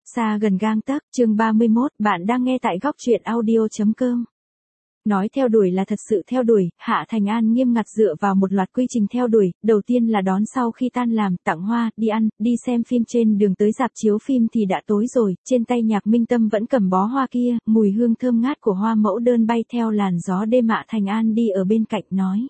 Xa gần gang tấc, chương 31, bạn đang nghe tại góc truyện audio.com. Nói theo đuổi là thật sự theo đuổi, Hạ Thành An nghiêm ngặt dựa vào một loạt quy trình theo đuổi, đầu tiên là đón sau khi tan làm, tặng hoa, đi ăn, đi xem phim trên đường tới rạp chiếu phim thì đã tối rồi, trên tay Nhạc Minh Tâm vẫn cầm bó hoa kia, mùi hương thơm ngát của hoa mẫu đơn bay theo làn gió đêm. Hạ Thành An đi ở bên cạnh nói.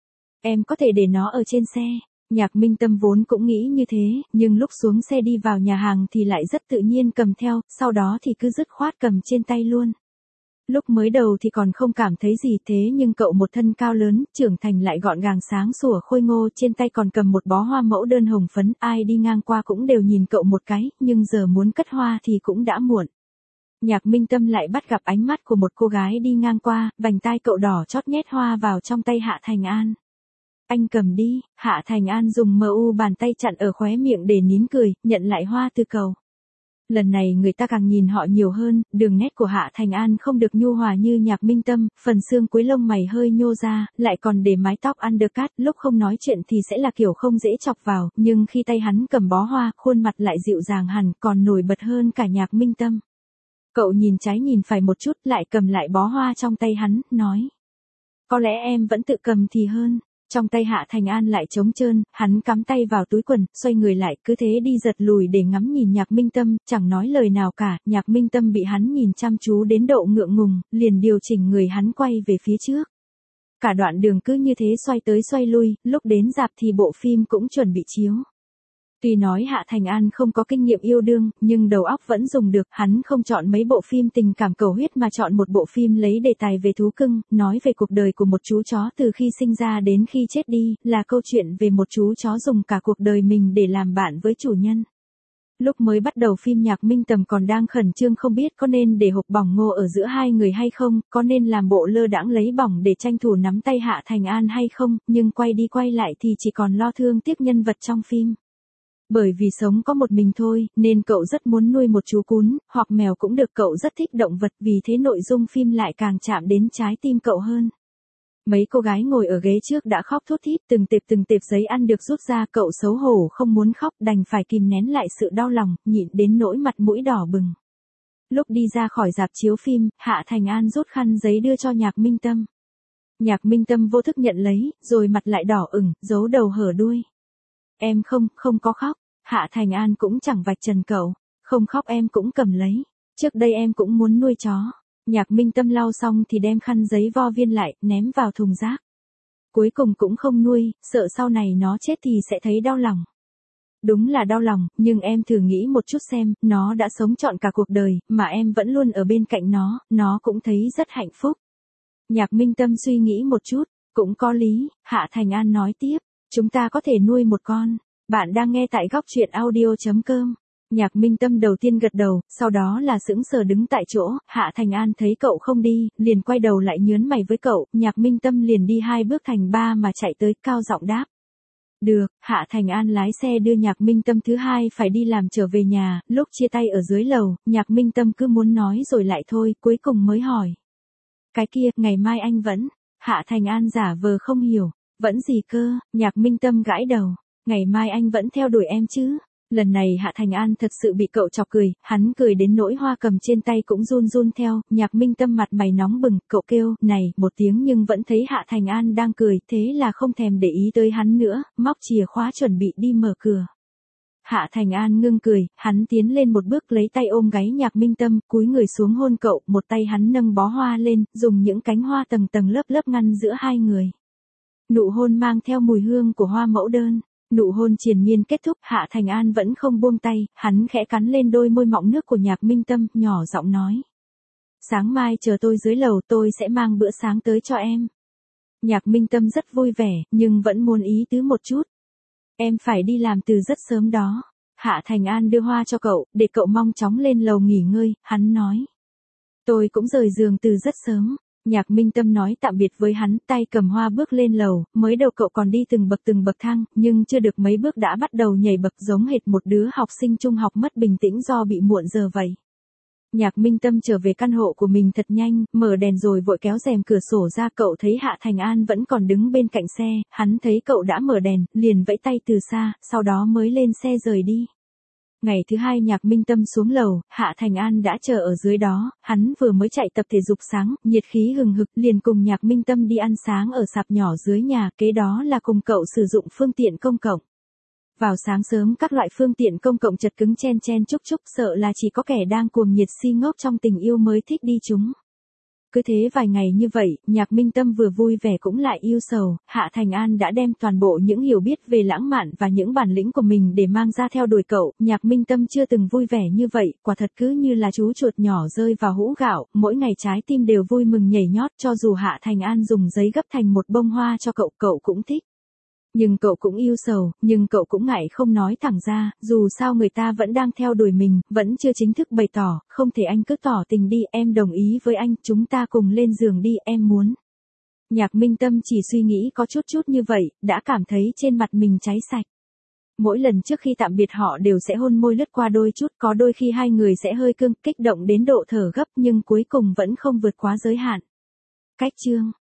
Em có thể để nó ở trên xe. Nhạc Minh Tâm vốn cũng nghĩ như thế, nhưng lúc xuống xe đi vào nhà hàng thì lại rất tự nhiên cầm theo, sau đó thì cứ dứt khoát cầm trên tay luôn. Lúc mới đầu thì còn không cảm thấy gì thế nhưng cậu một thân cao lớn, trưởng thành lại gọn gàng sáng sủa khôi ngô, trên tay còn cầm một bó hoa mẫu đơn hồng phấn, ai đi ngang qua cũng đều nhìn cậu một cái, nhưng giờ muốn cất hoa thì cũng đã muộn. Nhạc Minh Tâm lại bắt gặp ánh mắt của một cô gái đi ngang qua, vành tai cậu đỏ chót nhét hoa vào trong tay Hạ Thành An. Anh cầm đi, Hạ Thành An dùng bàn tay chặn ở khóe miệng để nín cười, nhận lại hoa từ cậu. Lần này người ta càng nhìn họ nhiều hơn, đường nét của Hạ Thành An không được nhu hòa như Nhạc Minh Tâm, phần xương cuối lông mày hơi nhô ra, lại còn để mái tóc undercut, lúc không nói chuyện thì sẽ là kiểu không dễ chọc vào, nhưng khi tay hắn cầm bó hoa, khuôn mặt lại dịu dàng hẳn, còn nổi bật hơn cả Nhạc Minh Tâm. Cậu nhìn trái nhìn phải một chút, lại cầm lại bó hoa trong tay hắn, nói. Có lẽ em vẫn tự cầm thì hơn. Trong tay Hạ Thành An lại trống trơn, hắn cắm tay vào túi quần, xoay người lại, cứ thế đi giật lùi để ngắm nhìn Nhạc Minh Tâm, chẳng nói lời nào cả, Nhạc Minh Tâm bị hắn nhìn chăm chú đến độ ngượng ngùng, liền điều chỉnh người hắn quay về phía trước. Cả đoạn đường cứ như thế xoay tới xoay lui, lúc đến rạp thì bộ phim cũng chuẩn bị chiếu. Tuy nói Hạ Thành An không có kinh nghiệm yêu đương, nhưng đầu óc vẫn dùng được, hắn không chọn mấy bộ phim tình cảm cầu huyết mà chọn một bộ phim lấy đề tài về thú cưng, nói về cuộc đời của một chú chó từ khi sinh ra đến khi chết đi, là câu chuyện về một chú chó dùng cả cuộc đời mình để làm bạn với chủ nhân. Lúc mới bắt đầu phim Nhạc Minh Tâm còn đang khẩn trương không biết có nên để hộp bỏng ngô ở giữa hai người hay không, có nên làm bộ lơ đãng lấy bỏng để tranh thủ nắm tay Hạ Thành An hay không, nhưng quay đi quay lại thì chỉ còn lo thương tiếc nhân vật trong phim. Bởi vì sống có một mình thôi, nên cậu rất muốn nuôi một chú cún, hoặc mèo cũng được, cậu rất thích động vật, vì thế nội dung phim lại càng chạm đến trái tim cậu hơn. Mấy cô gái ngồi ở ghế trước đã khóc thút thít, từng tệp giấy ăn được rút ra, cậu xấu hổ không muốn khóc, đành phải kìm nén lại sự đau lòng, nhịn đến nỗi mặt mũi đỏ bừng. Lúc đi ra khỏi rạp chiếu phim, Hạ Thành An rút khăn giấy đưa cho Nhạc Minh Tâm. Nhạc Minh Tâm vô thức nhận lấy, rồi mặt lại đỏ ửng, giấu đầu hở đuôi. Em không có khóc. Hạ Thành An cũng chẳng vạch trần cậu. Không khóc em cũng cầm lấy. Trước đây em cũng muốn nuôi chó. Nhạc Minh Tâm lau xong thì đem khăn giấy vo viên lại, ném vào thùng rác. Cuối cùng cũng không nuôi, sợ sau này nó chết thì sẽ thấy đau lòng. Đúng là đau lòng, nhưng em thử nghĩ một chút xem, nó đã sống trọn cả cuộc đời, mà em vẫn luôn ở bên cạnh nó cũng thấy rất hạnh phúc. Nhạc Minh Tâm suy nghĩ một chút, cũng có lý, Hạ Thành An nói tiếp. Chúng ta có thể nuôi một con. Bạn đang nghe tại góc truyện audio.com. Nhạc Minh Tâm đầu tiên gật đầu, sau đó là sững sờ đứng tại chỗ, Hạ Thành An thấy cậu không đi, liền quay đầu lại nhớn mày với cậu, Nhạc Minh Tâm liền đi 2 bước thành 3 mà chạy tới, cao giọng đáp. Được, Hạ Thành An lái xe đưa Nhạc Minh Tâm thứ hai phải đi làm trở về nhà, lúc chia tay ở dưới lầu, Nhạc Minh Tâm cứ muốn nói rồi lại thôi, cuối cùng mới hỏi. Cái kia, ngày mai anh vẫn, Hạ Thành An giả vờ không hiểu. Vẫn gì cơ, Nhạc Minh Tâm gãi đầu. Ngày mai anh vẫn theo đuổi em chứ. Lần này Hạ Thành An thật sự bị cậu chọc cười, hắn cười đến nỗi hoa cầm trên tay cũng run run theo, Nhạc Minh Tâm mặt mày nóng bừng, cậu kêu, này, một tiếng nhưng vẫn thấy Hạ Thành An đang cười, thế là không thèm để ý tới hắn nữa, móc chìa khóa chuẩn bị đi mở cửa. Hạ Thành An ngưng cười, hắn tiến lên một bước lấy tay ôm gáy Nhạc Minh Tâm, cúi người xuống hôn cậu, một tay hắn nâng bó hoa lên, dùng những cánh hoa tầng tầng lớp ngăn giữa hai người. Nụ hôn mang theo mùi hương của hoa mẫu đơn. Nụ hôn triền miên kết thúc, Hạ Thành An vẫn không buông tay, hắn khẽ cắn lên đôi môi mọng nước của Nhạc Minh Tâm, nhỏ giọng nói. Sáng mai chờ tôi dưới lầu, tôi sẽ mang bữa sáng tới cho em. Nhạc Minh Tâm rất vui vẻ, nhưng vẫn muốn ý tứ một chút. Em phải đi làm từ rất sớm đó. Hạ Thành An đưa hoa cho cậu, để cậu mau chóng lên lầu nghỉ ngơi, hắn nói. Tôi cũng rời giường từ rất sớm. Nhạc Minh Tâm nói tạm biệt với hắn, tay cầm hoa bước lên lầu, mới đầu cậu còn đi từng bậc thang, nhưng chưa được mấy bước đã bắt đầu nhảy bậc giống hệt một đứa học sinh trung học mất bình tĩnh do bị muộn giờ vậy. Nhạc Minh Tâm trở về căn hộ của mình thật nhanh, mở đèn rồi vội kéo rèm cửa sổ ra, cậu thấy Hạ Thành An vẫn còn đứng bên cạnh xe, hắn thấy cậu đã mở đèn, liền vẫy tay từ xa, sau đó mới lên xe rời đi. Ngày thứ hai Nhạc Minh Tâm xuống lầu, Hạ Thành An đã chờ ở dưới đó, hắn vừa mới chạy tập thể dục sáng, nhiệt khí hừng hực, liền cùng Nhạc Minh Tâm đi ăn sáng ở sạp nhỏ dưới nhà, kế đó là cùng cậu sử dụng phương tiện công cộng. Vào sáng sớm các loại phương tiện công cộng chật cứng chen chen chúc chúc, sợ là chỉ có kẻ đang cuồng nhiệt si ngốc trong tình yêu mới thích đi chúng. Cứ thế vài ngày như vậy, Nhạc Minh Tâm vừa vui vẻ cũng lại yêu sầu, Hạ Thành An đã đem toàn bộ những hiểu biết về lãng mạn và những bản lĩnh của mình để mang ra theo đuổi cậu, Nhạc Minh Tâm chưa từng vui vẻ như vậy, quả thật cứ như là chú chuột nhỏ rơi vào hũ gạo, mỗi ngày trái tim đều vui mừng nhảy nhót, cho dù Hạ Thành An dùng giấy gấp thành một bông hoa cho cậu, cậu cũng thích. Nhưng cậu cũng yêu sầu, nhưng cậu cũng ngại không nói thẳng ra, dù sao người ta vẫn đang theo đuổi mình, vẫn chưa chính thức bày tỏ, không thể anh cứ tỏ tình đi, em đồng ý với anh, chúng ta cùng lên giường đi, em muốn. Nhạc Minh Tâm chỉ suy nghĩ có chút như vậy, đã cảm thấy trên mặt mình cháy sạch. Mỗi lần trước khi tạm biệt họ đều sẽ hôn môi lướt qua đôi chút, có đôi khi hai người sẽ hơi cưng, kích động đến độ thở gấp nhưng cuối cùng vẫn không vượt quá giới hạn. Cách chương